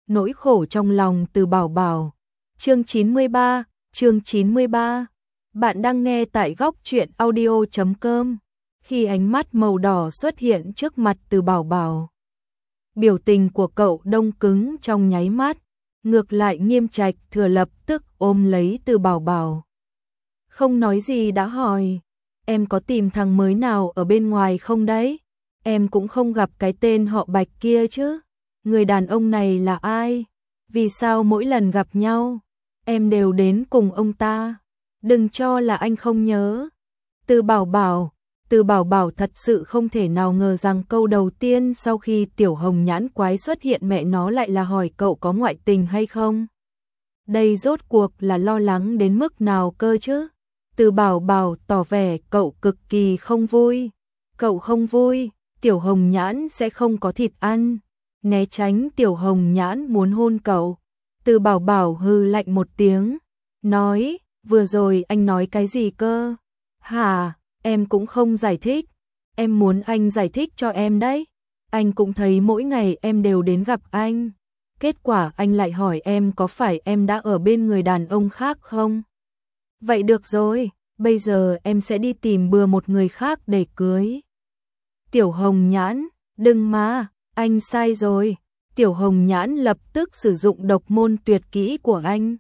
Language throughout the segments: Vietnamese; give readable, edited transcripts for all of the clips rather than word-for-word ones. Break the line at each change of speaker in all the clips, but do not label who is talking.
nỗi khổ trong lòng Từ Bảo Bảo. Chương 93. Bạn đang nghe tại góc truyện audio.com. Khi ánh mắt màu đỏ xuất hiện trước mặt Từ Bảo Bảo, biểu tình của cậu đông cứng trong nháy mắt, ngược lại Nghiêm Trạch Thừa lập tức ôm lấy Từ Bảo Bảo. Không nói gì đã hỏi, em có tìm thằng mới nào ở bên ngoài không đấy? Em cũng không gặp cái tên họ Bạch kia chứ? Người đàn ông này là ai? Vì sao mỗi lần gặp nhau, em đều đến cùng ông ta? Đừng cho là anh không nhớ. Từ Bảo Bảo thật sự không thể nào ngờ rằng câu đầu tiên sau khi Tiểu Hồng Nhãn quái xuất hiện mẹ nó lại là hỏi cậu có ngoại tình hay không. Đây rốt cuộc là lo lắng đến mức nào cơ chứ? Từ Bảo Bảo tỏ vẻ cậu cực kỳ không vui. Cậu không vui, Tiểu Hồng Nhãn sẽ không có thịt ăn. Né tránh Tiểu Hồng Nhãn muốn hôn cậu. Từ Bảo Bảo hừ lạnh một tiếng, nói, vừa rồi anh nói cái gì cơ? Hả, em cũng không giải thích. Em muốn anh giải thích cho em đấy. Anh cũng thấy mỗi ngày em đều đến gặp anh. Kết quả anh lại hỏi em có phải em đã ở bên người đàn ông khác không? Vậy được rồi, bây giờ em sẽ đi tìm bừa một người khác để cưới. Tiểu Hồng Nhãn, đừng mà, anh sai rồi. Tiểu Hồng Nhãn lập tức sử dụng độc môn tuyệt kỹ của anh.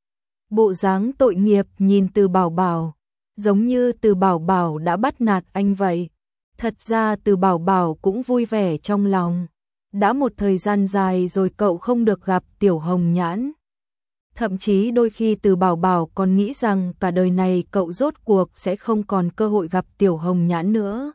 Bộ dáng tội nghiệp nhìn Từ Bảo Bảo, giống như Từ Bảo Bảo đã bắt nạt anh vậy. Thật ra Từ Bảo Bảo cũng vui vẻ trong lòng. Đã một thời gian dài rồi cậu không được gặp Tiểu Hồng Nhãn. Thậm chí đôi khi Từ Bảo Bảo còn nghĩ rằng cả đời này cậu rốt cuộc sẽ không còn cơ hội gặp Tiểu Hồng Nhãn nữa.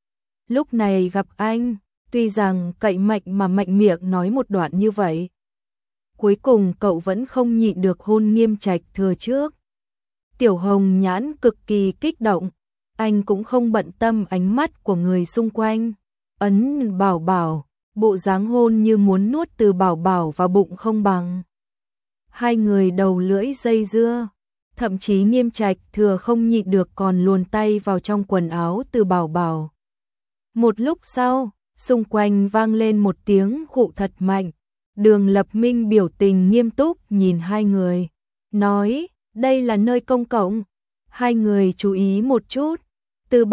Lúc này gặp anh, tuy rằng cậy mạnh mà mạnh miệng nói một đoạn như vậy, cuối cùng cậu vẫn không nhịn được hôn Nghiêm Trạch Thừa trước. Tiểu Hồng Nhãn cực kỳ kích động, anh cũng không bận tâm ánh mắt của người xung quanh. Ấn Bảo Bảo, bộ dáng hôn như muốn nuốt Từ Bảo Bảo vào bụng không bằng. Hai người đầu lưỡi dây dưa, thậm chí Nghiêm Trạch Thừa không nhịn được còn luồn tay vào trong quần áo Từ Bảo Bảo. Một lúc sau, xung quanh vang lên một tiếng khụ thật mạnh. Đường Lập Minh biểu tình nghiêm túc nhìn hai người, nói, đây là nơi công cộng. Hai người chú ý một chút. Từ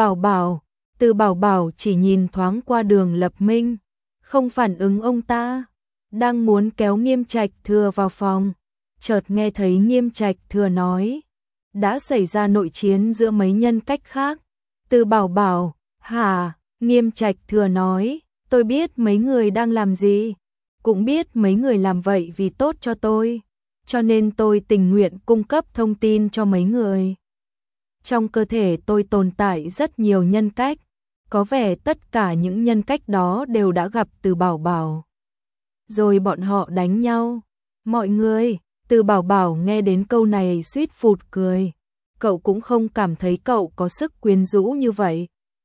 Bảo Bảo chỉ nhìn thoáng qua Đường Lập Minh, không phản ứng ông ta. Đang muốn kéo Nghiêm Trạch Thừa vào phòng, chợt nghe thấy Nghiêm Trạch Thừa nói, đã xảy ra nội chiến giữa mấy nhân cách khác. Từ Bảo, hả? Nghiêm Trạch Thừa nói, tôi biết mấy người đang làm gì, cũng biết mấy người làm vậy vì tốt cho tôi, cho nên tôi tình nguyện cung cấp thông tin cho mấy người. Trong cơ thể tôi tồn tại rất nhiều nhân cách, có vẻ tất cả những nhân cách đó đều đã gặp Từ Bảo. Rồi bọn họ đánh nhau. Mọi người, Từ Bảo nghe đến câu này suýt phụt cười, cậu cũng không cảm thấy cậu có sức quyến rũ như vậy.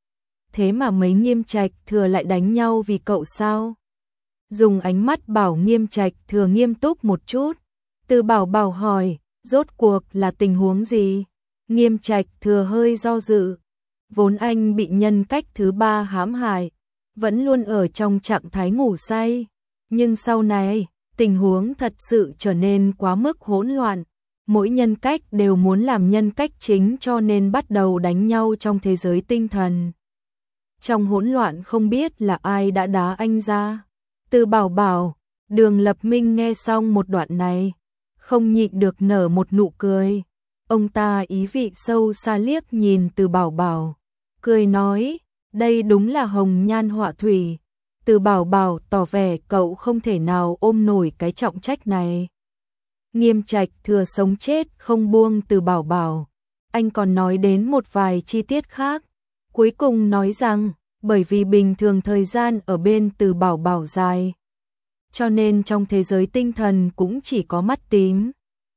Thế mà mấy Nghiêm Trạch Thừa lại đánh nhau vì cậu sao? Dùng ánh mắt bảo Nghiêm Trạch Thừa nghiêm túc một chút. Từ Bảo hỏi, rốt cuộc là tình huống gì? Nghiêm Trạch Thừa hơi do dự. Vốn anh bị nhân cách thứ ba hãm hại, vẫn luôn ở trong trạng thái ngủ say. Nhưng sau này, tình huống thật sự trở nên quá mức hỗn loạn. Mỗi nhân cách đều muốn làm nhân cách chính cho nên bắt đầu đánh nhau trong thế giới tinh thần. Trong hỗn loạn không biết là ai đã đá anh ra. Từ Bảo, Đường Lập Minh nghe xong một đoạn này, không nhịn được nở một nụ cười. Ông ta ý vị sâu xa liếc nhìn Từ Bảo, cười nói, đây đúng là hồng nhan họa thủy. Từ Bảo tỏ vẻ cậu không thể nào ôm nổi cái trọng trách này. Nghiêm Trạch Thừa sống chết không buông Từ Bảo. Anh còn nói đến một vài chi tiết khác. Cuối cùng nói rằng, bởi vì bình thường thời gian ở bên Từ Bảo dài, cho nên trong thế giới tinh thần cũng chỉ có mắt tím,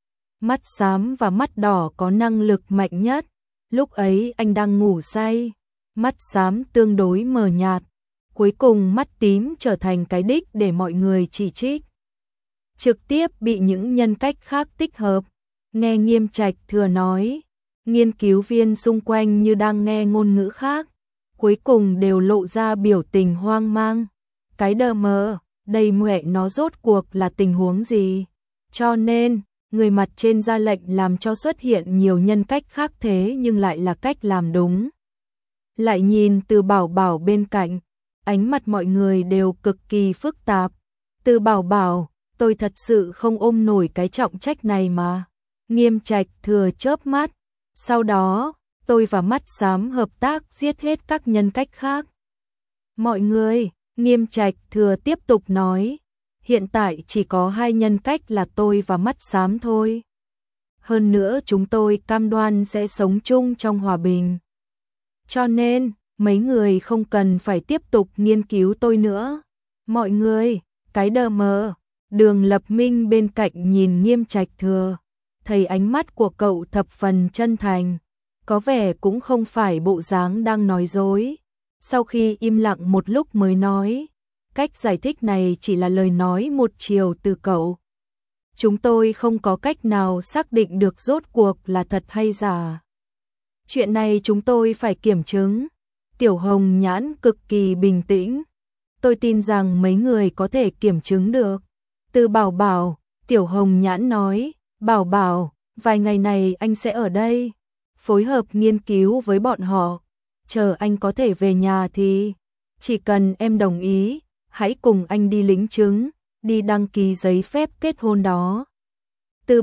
mắt xám và mắt đỏ có năng lực mạnh nhất. Lúc ấy anh đang ngủ say, mắt xám tương đối mờ nhạt, cuối cùng mắt tím trở thành cái đích để mọi người chỉ trích. Trực tiếp bị những nhân cách khác tích hợp. Nghe Nghiêm Trạch Thừa nói, nghiên cứu viên xung quanh như đang nghe ngôn ngữ khác, cuối cùng đều lộ ra biểu tình hoang mang. Cái đờ mờ, đây mẹ nó rốt cuộc là tình huống gì? Cho nên, người mặt trên ra lệnh làm cho xuất hiện nhiều nhân cách khác thế nhưng lại là cách làm đúng. Lại nhìn Từ Bảo Bảo bên cạnh, ánh mặt mọi người đều cực kỳ phức tạp. Từ Bảo Bảo, tôi thật sự không ôm nổi cái trọng trách này mà. Nghiêm Trạch Thừa chớp mắt, sau đó, tôi và Mắt Xám hợp tác giết hết các nhân cách khác. Mọi người, Nghiêm Trạch Thừa tiếp tục nói, hiện tại chỉ có 2 nhân cách là tôi và Mắt Xám thôi. Hơn nữa chúng tôi cam đoan sẽ sống chung trong hòa bình. Cho nên, mấy người không cần phải tiếp tục nghiên cứu tôi nữa. Mọi người, cái đờ mờ, Đường Lập Minh bên cạnh nhìn Nghiêm Trạch Thừa, thấy ánh mắt của cậu thập phần chân thành, có vẻ cũng không phải bộ dáng đang nói dối. Sau khi im lặng một lúc mới nói, cách giải thích này chỉ là lời nói một chiều từ cậu. Chúng tôi không có cách nào xác định được rốt cuộc là thật hay giả. Chuyện này chúng tôi phải kiểm chứng. Tiểu Hồng Nhãn cực kỳ bình tĩnh. Tôi tin rằng mấy người có thể kiểm chứng được. Từ Bảo Bảo, Tiểu Hồng Nhãn nói, Bảo Bảo, vài ngày này anh sẽ ở đây, phối hợp nghiên cứu với bọn họ. Chờ anh có thể về nhà thì, chỉ cần em đồng ý, hãy cùng anh đi lính chứng, đi đăng ký giấy phép kết hôn đó. Từ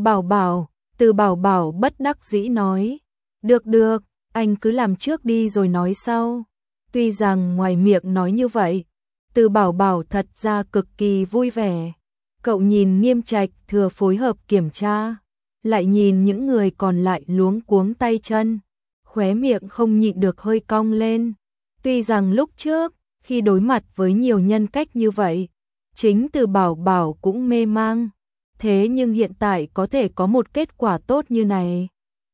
Bảo Bảo bất đắc dĩ nói, được, anh cứ làm trước đi rồi nói sau. Tuy rằng ngoài miệng nói như vậy, Từ Bảo Bảo thật ra cực kỳ vui vẻ. Cậu nhìn Nghiêm Trạch Thừa phối hợp kiểm tra, lại nhìn những người còn lại luống cuống tay chân, khóe miệng không nhịn được hơi cong lên. Tuy rằng lúc trước, khi đối mặt với nhiều nhân cách như vậy, chính Từ Bảo Bảo cũng mê mang, thế nhưng hiện tại có thể có một kết quả tốt như này.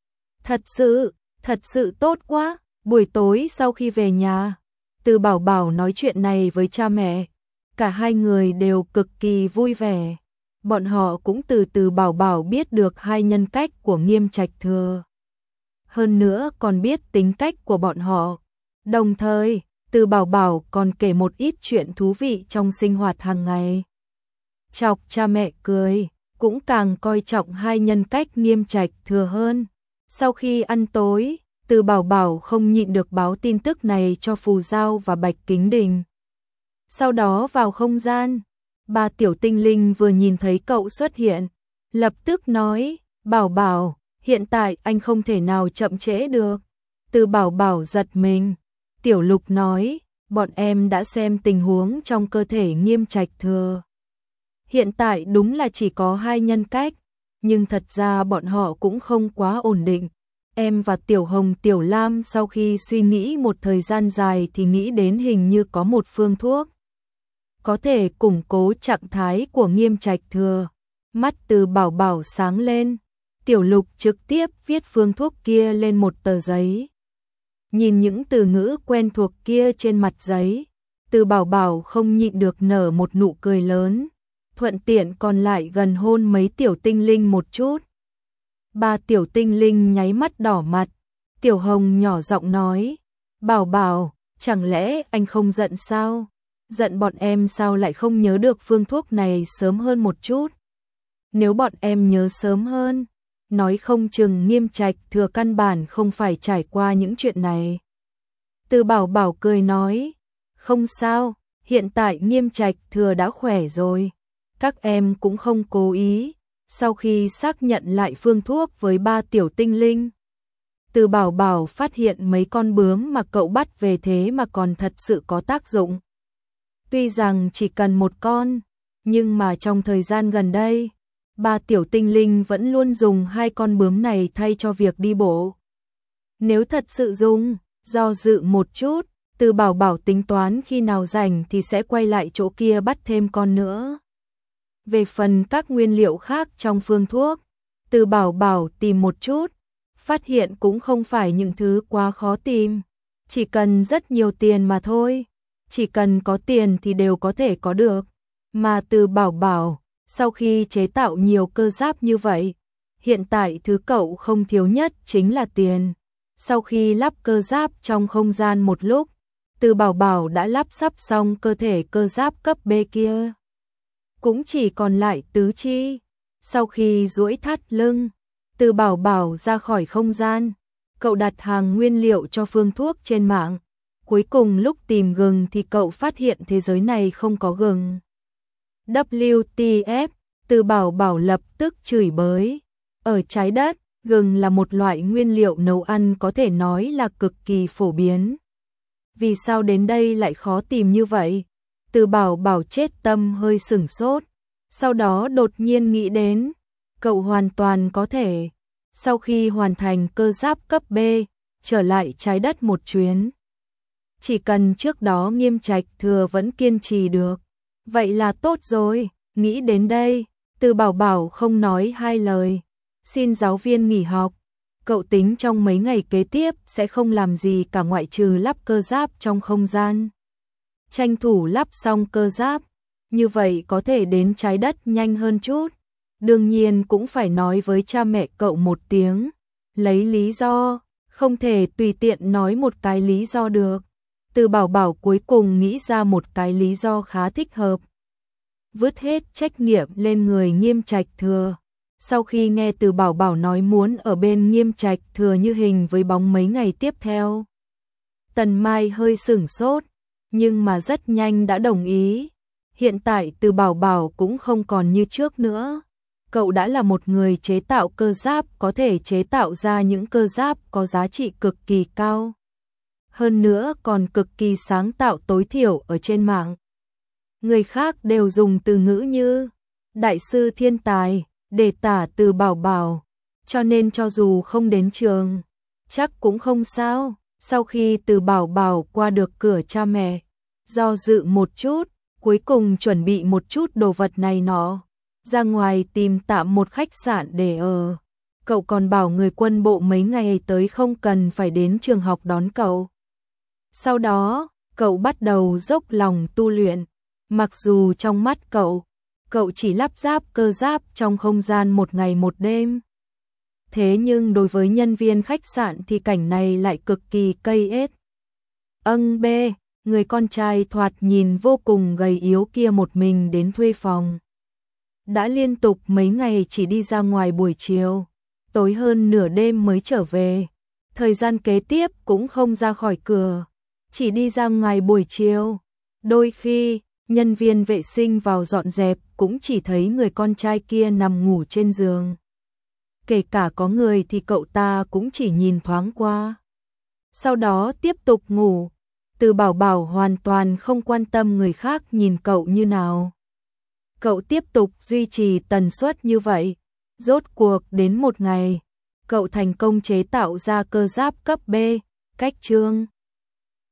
Thật sự tốt quá. Buổi tối sau khi về nhà, Từ Bảo Bảo nói chuyện này với cha mẹ, cả hai người đều cực kỳ vui vẻ. Bọn họ cũng từ Từ Bảo Bảo biết được 2 nhân cách của Nghiêm Trạch Thừa. Hơn nữa còn biết tính cách của bọn họ. Đồng thời, Từ Bảo Bảo còn kể một ít chuyện thú vị trong sinh hoạt hàng ngày. Chọc cha mẹ cười, cũng càng coi trọng 2 nhân cách Nghiêm Trạch Thừa hơn. Sau khi ăn tối, Từ Bảo Bảo không nhịn được báo tin tức này cho Phù Giao và Bạch Kính Đình. Sau đó vào không gian, 3 tiểu tinh linh vừa nhìn thấy cậu xuất hiện, lập tức nói, Bảo Bảo, hiện tại anh không thể nào chậm trễ được. Từ Bảo Bảo giật mình, Tiểu Lục nói, bọn em đã xem tình huống trong cơ thể Nghiêm Trạch Thừa. Hiện tại đúng là chỉ có 2 nhân cách, nhưng thật ra bọn họ cũng không quá ổn định. Em và Tiểu Hồng Tiểu Lam sau khi suy nghĩ một thời gian dài thì nghĩ đến hình như có một phương thuốc có thể củng cố trạng thái của Nghiêm Trạch Thừa. Mắt Từ Bảo Bảo sáng lên, Tiểu Lục trực tiếp viết phương thuốc kia lên một tờ giấy. Nhìn những từ ngữ quen thuộc kia trên mặt giấy, Từ Bảo Bảo không nhịn được nở một nụ cười lớn, thuận tiện còn lại gần hôn mấy tiểu tinh linh một chút. 3 tiểu tinh linh nháy mắt đỏ mặt. Tiểu Hồng nhỏ giọng nói, Bảo Bảo, chẳng lẽ anh không giận sao? Giận bọn em sao lại không nhớ được phương thuốc này sớm hơn một chút? Nếu bọn em nhớ sớm hơn, nói không chừng Nghiêm Trạch Thừa căn bản không phải trải qua những chuyện này. Từ Bảo Bảo cười nói, không sao, hiện tại Nghiêm Trạch Thừa đã khỏe rồi. Các em cũng không cố ý. Sau khi xác nhận lại phương thuốc với 3 tiểu tinh linh, Từ Bảo Bảo phát hiện mấy con bướm mà cậu bắt về thế mà còn thật sự có tác dụng. Tuy rằng chỉ cần một con, nhưng mà trong thời gian gần đây, 3 tiểu tinh linh vẫn luôn dùng 2 con bướm này thay cho việc đi bộ. Nếu thật sự dùng, do dự một chút, Từ Bảo Bảo tính toán khi nào rảnh thì sẽ quay lại chỗ kia bắt thêm con nữa. Về phần các nguyên liệu khác trong phương thuốc, Từ Bảo Bảo tìm một chút, phát hiện cũng không phải những thứ quá khó tìm, chỉ cần rất nhiều tiền mà thôi, chỉ cần có tiền thì đều có thể có được. Mà Từ Bảo Bảo, sau khi chế tạo nhiều cơ giáp như vậy, hiện tại thứ cậu không thiếu nhất chính là tiền. Sau khi lắp cơ giáp trong không gian một lúc, Từ Bảo Bảo đã lắp sắp xong cơ thể cơ giáp cấp B kia. cũng chỉ còn lại tứ chi. Sau khi duỗi thắt lưng, Từ Bảo Bảo ra khỏi không gian, cậu đặt hàng nguyên liệu cho phương thuốc trên mạng. Cuối cùng lúc tìm gừng thì cậu phát hiện thế giới này không có gừng. WTF, Từ Bảo Bảo lập tức chửi bới. Ở trái đất, gừng là một loại nguyên liệu nấu ăn có thể nói là cực kỳ phổ biến. Vì sao đến đây lại khó tìm như vậy? Từ Bảo Bảo chết tâm hơi sửng sốt. Sau đó đột nhiên nghĩ đến, cậu hoàn toàn có thể, sau khi hoàn thành cơ giáp cấp B, trở lại trái đất một chuyến. Chỉ cần trước đó Nghiêm Trạch Thừa vẫn kiên trì được, vậy là tốt rồi. Nghĩ đến đây, Từ Bảo Bảo không nói hai lời, xin giáo viên nghỉ học. Cậu tính trong mấy ngày kế tiếp sẽ không làm gì cả ngoại trừ lắp cơ giáp trong không gian. Tranh thủ lắp xong cơ giáp, như vậy có thể đến trái đất nhanh hơn chút. Đương nhiên cũng phải nói với cha mẹ cậu một tiếng, lấy lý do, không thể tùy tiện nói một cái lý do được. Từ Bảo Bảo cuối cùng nghĩ ra một cái lý do khá thích hợp. Vứt hết trách nhiệm lên người Nghiêm Trạch Thừa. Sau khi nghe Từ Bảo Bảo nói muốn ở bên Nghiêm Trạch Thừa như hình với bóng mấy ngày tiếp theo, Tần Mai hơi sửng sốt, nhưng mà rất nhanh đã đồng ý. Hiện tại Từ Bảo Bảo cũng không còn như trước nữa. Cậu đã là một người chế tạo cơ giáp, có thể chế tạo ra những cơ giáp có giá trị cực kỳ cao. Hơn nữa còn cực kỳ sáng tạo tối thiểu ở trên mạng. Người khác đều dùng từ ngữ như đại sư thiên tài để tả Từ Bảo Bảo, cho nên cho dù không đến trường, chắc cũng không sao. Sau khi Từ Bảo Bảo qua được cửa cha mẹ, do dự một chút, cuối cùng chuẩn bị một chút đồ vật này nọ, ra ngoài tìm tạm một khách sạn để ở. Cậu còn bảo người quân bộ mấy ngày tới không cần phải đến trường học đón cậu. Sau đó, cậu bắt đầu dốc lòng tu luyện. Mặc dù trong mắt cậu chỉ lắp ráp cơ giáp trong không gian một ngày một đêm. Thế nhưng đối với nhân viên khách sạn thì cảnh này lại cực kỳ cây ết. B, người con trai thoạt nhìn vô cùng gầy yếu kia một mình đến thuê phòng. Đã liên tục mấy ngày chỉ đi ra ngoài buổi chiều, tối hơn nửa đêm mới trở về. Thời gian kế tiếp cũng không ra khỏi cửa, chỉ đi ra ngoài buổi chiều. Đôi khi, nhân viên vệ sinh vào dọn dẹp cũng chỉ thấy người con trai kia nằm ngủ trên giường. Kể cả có người thì cậu ta cũng chỉ nhìn thoáng qua, sau đó tiếp tục ngủ. Từ Bảo Bảo hoàn toàn không quan tâm người khác nhìn cậu như nào. Cậu tiếp tục duy trì tần suất như vậy. Rốt cuộc đến một ngày, cậu thành công chế tạo ra cơ giáp cấp B, cách chương.